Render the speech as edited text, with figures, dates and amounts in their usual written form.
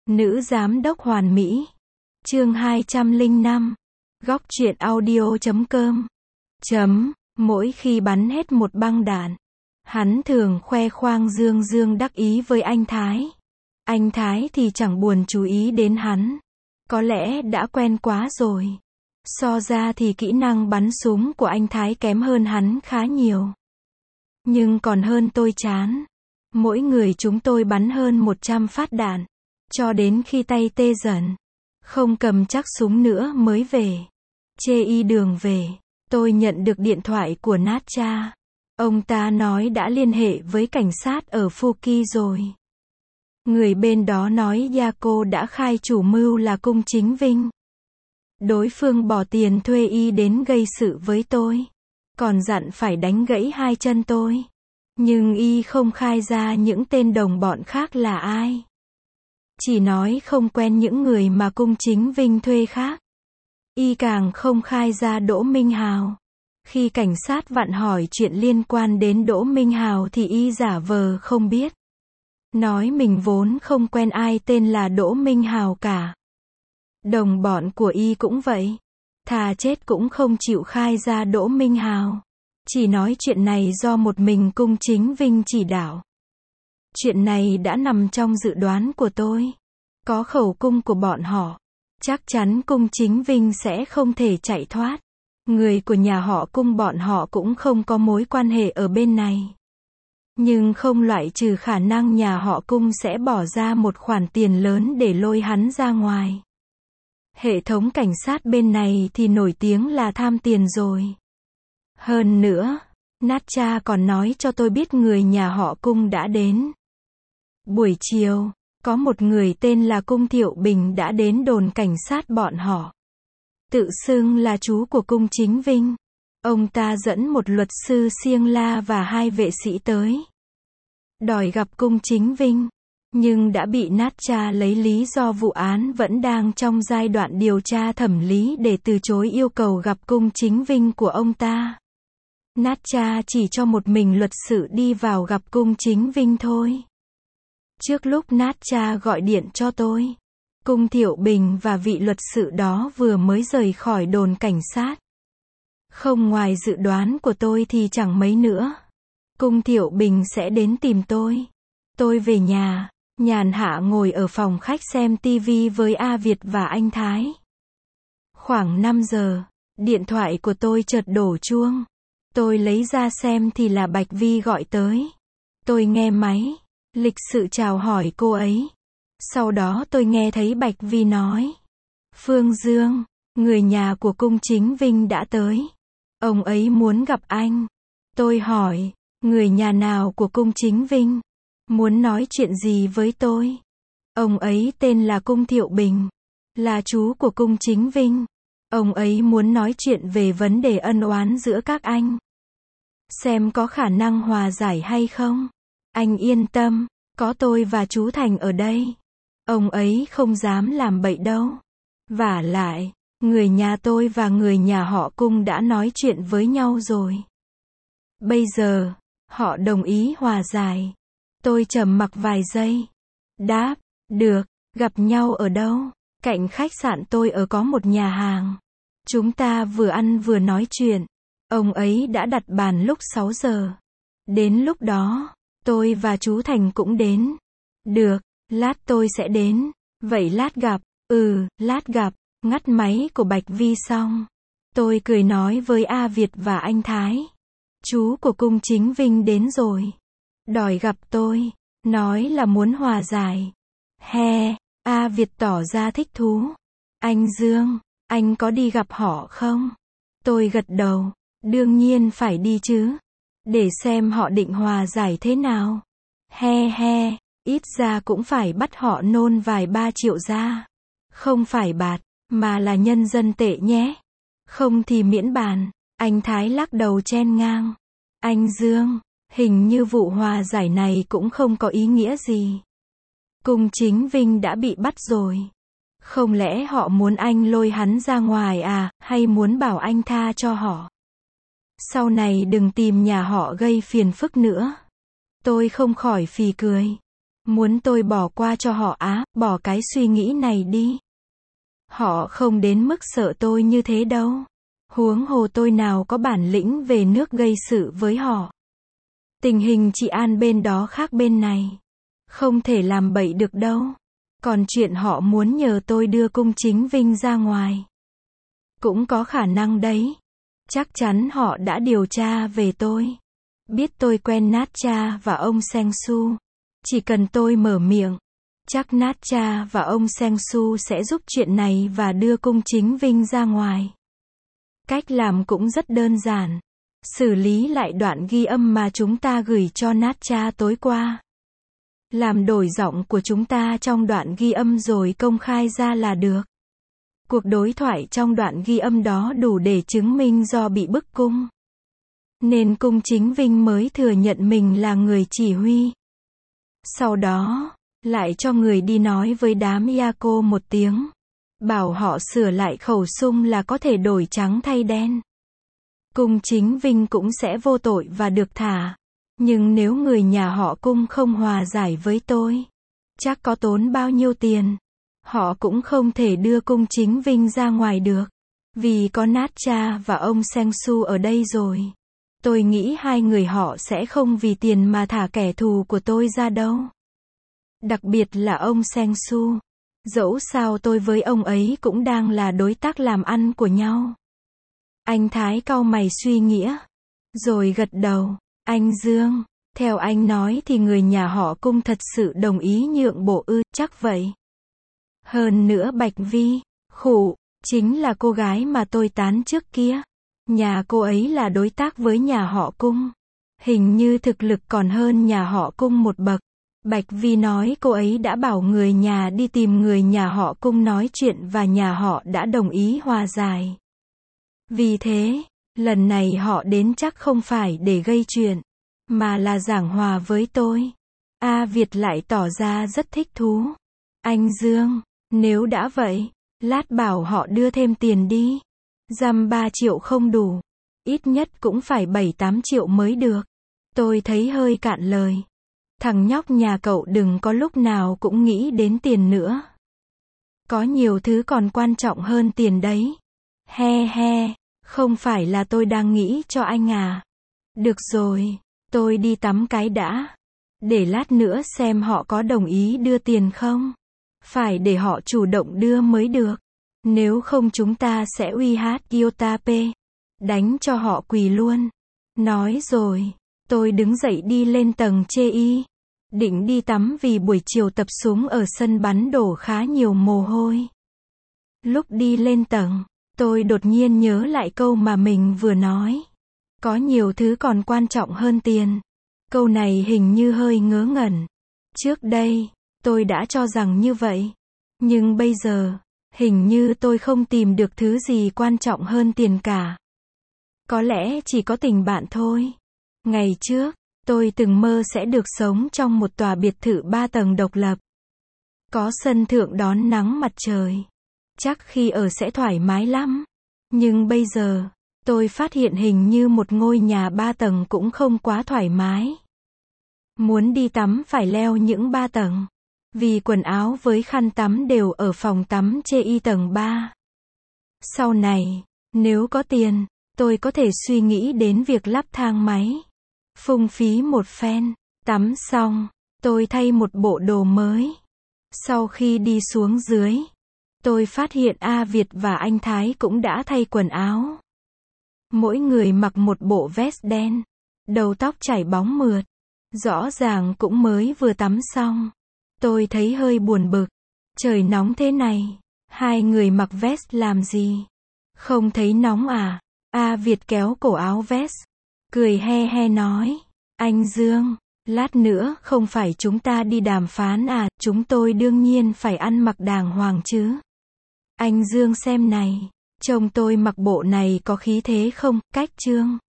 Nữ giám đốc hoàn mỹ. Chương 205. Góc truyện audio.com. Mỗi khi bắn hết một băng đạn, hắn thường khoe khoang dương dương đắc ý với anh Thái. Anh Thái thì chẳng buồn chú ý đến hắn. Có lẽ đã quen quá rồi. So ra thì kỹ năng bắn súng của anh Thái kém hơn hắn khá nhiều. Nhưng còn hơn tôi chán. Mỗi người chúng tôi bắn hơn 100 phát đạn. Cho đến khi tay tê dần. Không cầm chắc súng nữa mới về. Chê đường về. Tôi nhận được điện thoại của Natcha. Ông ta nói đã liên hệ với cảnh sát ở Fuki rồi. Người bên đó nói Yako đã khai chủ mưu là Cung Chính Vinh. Đối phương bỏ tiền thuê y đến gây sự với tôi. Còn dặn phải đánh gãy hai chân tôi. Nhưng y không khai ra những tên đồng bọn khác là ai. Chỉ nói không quen những người mà Cung Chính Vinh thuê khác. Y càng không khai ra Đỗ Minh Hào. Khi cảnh sát vặn hỏi chuyện liên quan đến Đỗ Minh Hào thì y giả vờ không biết. Nói mình vốn không quen ai tên là Đỗ Minh Hào cả. Đồng bọn của y cũng vậy. Thà chết cũng không chịu khai ra Đỗ Minh Hào. Chỉ nói chuyện này do một mình Cung Chính Vinh chỉ đạo. Chuyện này đã nằm trong dự đoán của tôi. Có khẩu cung của bọn họ. Chắc chắn Cung Chính Vinh sẽ không thể chạy thoát. Người của nhà họ Cung bọn họ cũng không có mối quan hệ ở bên này. Nhưng không loại trừ khả năng nhà họ Cung sẽ bỏ ra một khoản tiền lớn để lôi hắn ra ngoài. Hệ thống cảnh sát bên này thì nổi tiếng là tham tiền rồi. Hơn nữa, Natcha còn nói cho tôi biết người nhà họ Cung đã đến. Buổi chiều, có một người tên là Cung Thiệu Bình đã đến đồn cảnh sát bọn họ. Tự xưng là chú của Cung Chính Vinh. Ông ta dẫn một luật sư Siêng La và hai vệ sĩ tới. Đòi gặp Cung Chính Vinh. Nhưng đã bị Natcha lấy lý do vụ án vẫn đang trong giai đoạn điều tra thẩm lý để từ chối yêu cầu gặp Cung Chính Vinh của ông ta. Natcha chỉ cho một mình luật sư đi vào gặp Cung Chính Vinh thôi. Trước lúc Natcha gọi điện cho tôi, Cung Thiệu Bình và vị luật sư đó vừa mới rời khỏi đồn cảnh sát. Không ngoài dự đoán của tôi thì chẳng mấy nữa. Cung Thiệu Bình sẽ đến tìm tôi. Tôi về nhà, nhàn hạ ngồi ở phòng khách xem tivi với A Việt và anh Thái. Khoảng 5 giờ, điện thoại của tôi chợt đổ chuông. Tôi lấy ra xem thì là Bạch Vi gọi tới. Tôi nghe máy, lịch sự chào hỏi cô ấy. Sau đó tôi nghe thấy Bạch Vi nói. Phương Dương, người nhà của Cung Chính Vinh đã tới. Ông ấy muốn gặp anh. Tôi hỏi, người nhà nào của Cung Chính Vinh? Muốn nói chuyện gì với tôi? Ông ấy tên là Cung Thiệu Bình. Là chú của Cung Chính Vinh. Ông ấy muốn nói chuyện về vấn đề ân oán giữa các anh. Xem có khả năng hòa giải hay không? Anh yên tâm, có tôi và chú Thành ở đây. Ông ấy không dám làm bậy đâu. Vả lại, người nhà tôi và người nhà họ Cung đã nói chuyện với nhau rồi. Bây giờ, họ đồng ý hòa giải. Tôi trầm mặc vài giây. Đáp, được, gặp nhau ở đâu? Cạnh khách sạn tôi ở có một nhà hàng. Chúng ta vừa ăn vừa nói chuyện. Ông ấy đã đặt bàn lúc 6 giờ. Đến lúc đó, tôi và chú Thành cũng đến. Được, lát tôi sẽ đến. Vậy lát gặp. Lát gặp. Ngắt máy của Bạch Vi xong. Tôi cười nói với A Việt và anh Thái. Chú của Cung Chính Vinh đến rồi. Đòi gặp tôi. Nói là muốn hòa giải. A Việt tỏ ra thích thú. Anh Dương, anh có đi gặp họ không? Tôi gật đầu. Đương nhiên phải đi chứ. Để xem họ định hòa giải thế nào. Ít ra cũng phải bắt họ nôn vài 3 triệu ra. Không phải bạt, mà là nhân dân tệ nhé. Không thì miễn bàn. Anh Thái lắc đầu chen ngang. Anh Dương, hình như vụ hòa giải này cũng không có ý nghĩa gì. Cung Chính Vinh đã bị bắt rồi. Không lẽ họ muốn anh lôi hắn ra ngoài à, hay muốn bảo anh tha cho họ? Sau này đừng tìm nhà họ gây phiền phức nữa. Tôi không khỏi phì cười. Muốn tôi bỏ qua cho họ á, bỏ cái suy nghĩ này đi. Họ không đến mức sợ tôi như thế đâu. Huống hồ tôi nào có bản lĩnh về nước gây sự với họ. Tình hình trị an bên đó khác bên này. Không thể làm bậy được đâu. Còn chuyện họ muốn nhờ tôi đưa Cung Chính Vinh ra ngoài. Cũng có khả năng đấy. Chắc chắn họ đã điều tra về tôi. Biết tôi quen Natcha và ông Seng Su. Chỉ cần tôi mở miệng, chắc Natcha và ông Seng Su sẽ giúp chuyện này và đưa Cung Chính Vinh ra ngoài. Cách làm cũng rất đơn giản. Xử lý lại đoạn ghi âm mà chúng ta gửi cho Natcha tối qua. Làm đổi giọng của chúng ta trong đoạn ghi âm rồi công khai ra là được. Cuộc đối thoại trong đoạn ghi âm đó đủ để chứng minh do bị bức cung. Nên Cung Chính Vinh mới thừa nhận mình là người chỉ huy. Sau đó, lại cho người đi nói với đám Yaco một tiếng. Bảo họ sửa lại khẩu súng là có thể đổi trắng thay đen. Cung Chính Vinh cũng sẽ vô tội và được thả. Nhưng nếu người nhà họ Cung không hòa giải với tôi, chắc có tốn bao nhiêu tiền, họ cũng không thể đưa Cung Chính Vinh ra ngoài được. Vì có Natcha và ông Seng Su ở đây rồi. Tôi nghĩ hai người họ sẽ không vì tiền mà thả kẻ thù của tôi ra đâu. Đặc biệt là ông Seng Su. Dẫu sao tôi với ông ấy cũng đang là đối tác làm ăn của nhau. Anh Thái cau mày suy nghĩa. Rồi gật đầu. Anh Dương, theo anh nói thì người nhà họ Cung thật sự đồng ý nhượng bộ ư, chắc vậy. Hơn nữa Bạch Vi, khụ, chính là cô gái mà tôi tán trước kia. Nhà cô ấy là đối tác với nhà họ Cung. Hình như thực lực còn hơn nhà họ Cung một bậc. Bạch Vi nói cô ấy đã bảo người nhà đi tìm người nhà họ Cung nói chuyện và nhà họ đã đồng ý hòa giải. Vì thế, lần này họ đến chắc không phải để gây chuyện, mà là giảng hòa với tôi. A Việt lại tỏ ra rất thích thú. Anh Dương, nếu đã vậy, lát bảo họ đưa thêm tiền đi. Dăm 3 triệu không đủ. Ít nhất cũng phải 7-8 triệu mới được. Tôi thấy hơi cạn lời. Thằng nhóc nhà cậu đừng có lúc nào cũng nghĩ đến tiền nữa. Có nhiều thứ còn quan trọng hơn tiền đấy. He he, không phải là tôi đang nghĩ cho anh à. Được rồi, tôi đi tắm cái đã. Để lát nữa xem họ có đồng ý đưa tiền không. Phải để họ chủ động đưa mới được. Nếu không chúng ta sẽ uy hát Yotape. Đánh cho họ quỳ luôn. Nói rồi, tôi đứng dậy đi lên tầng chê y. Định đi tắm vì buổi chiều tập súng ở sân bắn đổ khá nhiều mồ hôi. Lúc đi lên tầng, tôi đột nhiên nhớ lại câu mà mình vừa nói. Có nhiều thứ còn quan trọng hơn tiền. Câu này hình như hơi ngớ ngẩn. Trước đây, tôi đã cho rằng như vậy. Nhưng bây giờ, hình như tôi không tìm được thứ gì quan trọng hơn tiền cả. Có lẽ chỉ có tình bạn thôi. Ngày trước, tôi từng mơ sẽ được sống trong một tòa biệt thự 3 tầng độc lập. Có sân thượng đón nắng mặt trời. Chắc khi ở sẽ thoải mái lắm. Nhưng bây giờ, tôi phát hiện hình như một ngôi nhà 3 tầng cũng không quá thoải mái. Muốn đi tắm phải leo những 3 tầng. Vì quần áo với khăn tắm đều ở phòng tắm chê y tầng 3. Sau này, nếu có tiền, tôi có thể suy nghĩ đến việc lắp thang máy. Phung phí một phen. Tắm xong, tôi thay một bộ đồ mới. Sau khi đi xuống dưới, tôi phát hiện A Việt và anh Thái cũng đã thay quần áo. Mỗi người mặc một bộ vest đen. Đầu tóc chảy bóng mượt. Rõ ràng cũng mới vừa tắm xong. Tôi thấy hơi buồn bực. Trời nóng thế này, hai người mặc vest làm gì? Không thấy nóng à? A Việt kéo cổ áo vest, cười he he nói. Anh Dương, lát nữa không phải chúng ta đi đàm phán à? Chúng tôi đương nhiên phải ăn mặc đàng hoàng chứ. Anh Dương xem này, trông tôi mặc bộ này có khí thế không? Cách Trương.